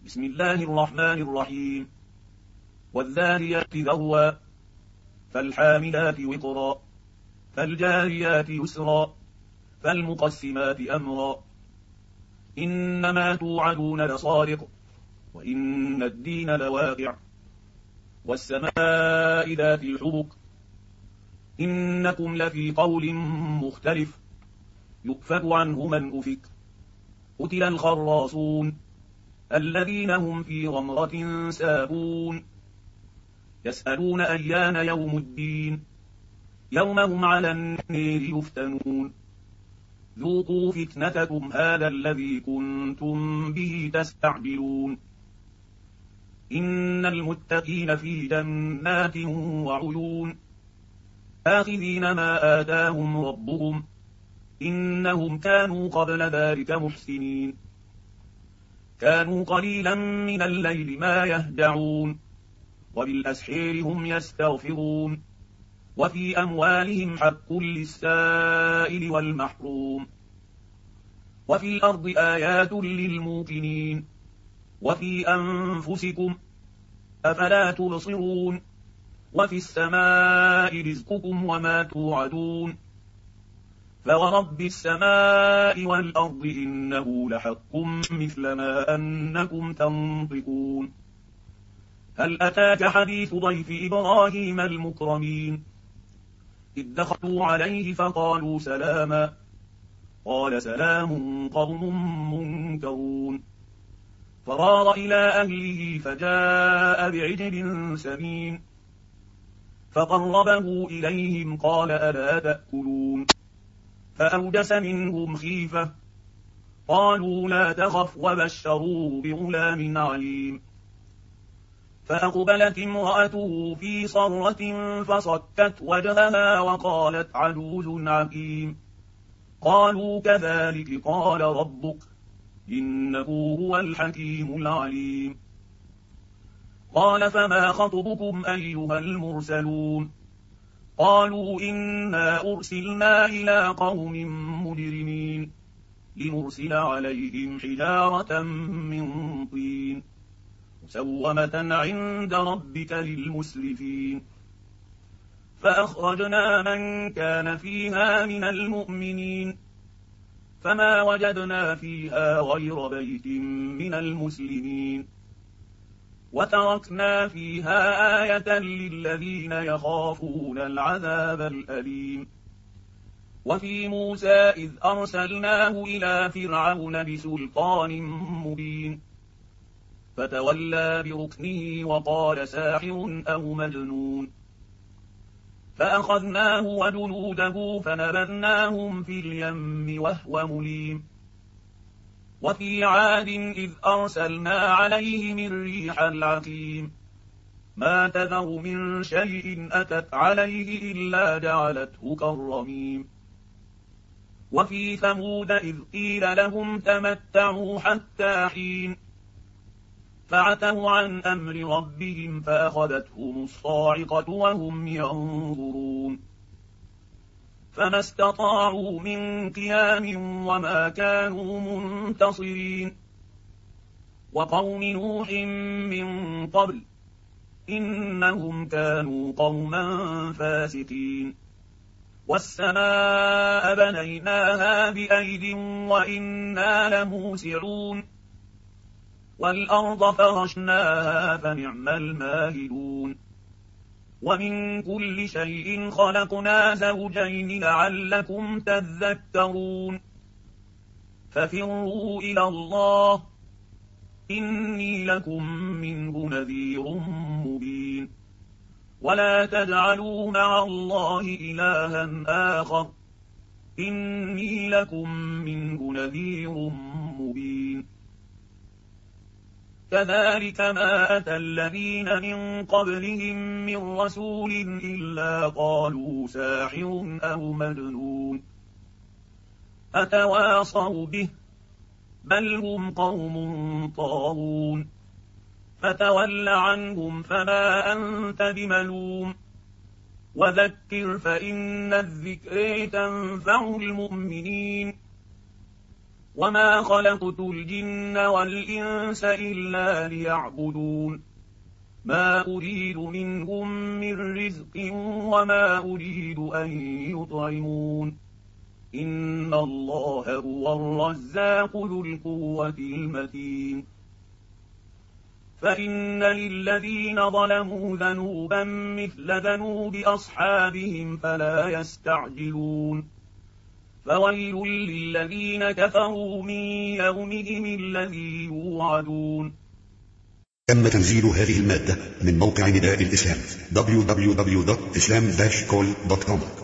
بسم الله الرحمن الرحيم. والذاريات ذروا فالحاملات وقرا فالجاريات يسرا فالمقسمات أمرا إنما توعدون لصادق وإن الدين لواقع والسماء ذات الحبك إنكم لفي قول مختلف يؤفك عنه من أفك قتل الخراصون الذين هم في غمرة ساهون يسألون أيان يوم الدين يوم هم على النير يفتنون ذوقوا فتنتكم هذا الذي كنتم به تستعجلون إن المتقين في جنات وعيون آخذين ما آتاهم ربهم إنهم كانوا قبل ذلك محسنين كانوا قليلا من الليل ما يهجعون وبالأسحير هم يستغفرون وفي أموالهم حق للسائل والمحروم وفي الأرض آيات للموقنين وفي أنفسكم أفلا تبصرون وفي السماء رزقكم وما توعدون فورب السماء والأرض إنه لحق مثل ما أنكم تنطقون هل أتاك حديث ضيف إبراهيم المكرمين إذ دخلوا عليه فقالوا سلاما قال سلام قوم منكرون فراغ إلى أهله فجاء بعجل سمين فقربه إليهم قال ألا تأكلون فأوجس منهم خيفة قالوا لا تخف وبشروه بغلام عليم فأقبلت امرأته في صرة فصكت وجهها وقالت عجوز عقيم قالوا كذلك قال ربك إنه هو الحكيم العليم قال فما خطبكم أيها المرسلون قالوا إنا أرسلنا إلى قوم مجرمين لنرسل عليهم حجارة من طين مسومة عند ربك للمسرفين فأخرجنا من كان فيها من المؤمنين فما وجدنا فيها غير بيت من المسلمين وتركنا فيها آية للذين يخافون العذاب الأليم وفي موسى إذ أرسلناه إلى فرعون بسلطان مبين فتولى بركنه وقال ساحر أو مجنون فأخذناه وجنوده فنبذناهم في اليم وهو مليم وفي عاد إذ أرسلنا عليهم الريح العقيم ما تذر من شيء أتت عليه إلا جعلته كالرميم وفي ثمود إذ قيل لهم تمتعوا حتى حين فعتوا عن أمر ربهم فأخذتهم الصاعقة وهم ينظرون فما استطاعوا من قيام وما كانوا منتصرين وقوم نوح من قبل إنهم كانوا قوما فاسقين والسماء بنيناها بأيد وإنا لموسعون والأرض فرشناها فنعم الماهدون ومن كل شيء خلقنا زوجين لعلكم تذكرون ففروا إلى الله إني لكم منه نذير مبين ولا تجعلوا مع الله إلها آخر إني لكم منه نذير مبين كذلك ما أتى الذين من قبلهم من رسول إلا قالوا ساحر أو مجنون أتواصوا به بل هم قوم طاغون فتول عنهم فما أنت بملوم وذكر فإن الذكر تنفع المؤمنين وما خلقت الجن والإنس إلا ليعبدون ما أريد منهم من رزق وما أريد أن يطعمون إن الله هو الرزاق ذو القوة المتين فإن للذين ظلموا ذنوبا مثل ذنوب أصحابهم فلا يستعجلون فويل للذين كفروا من يومهم الذي يوعدون. تم تنزيل هذه المادة من موقع نداء الإسلام www.islam-call.com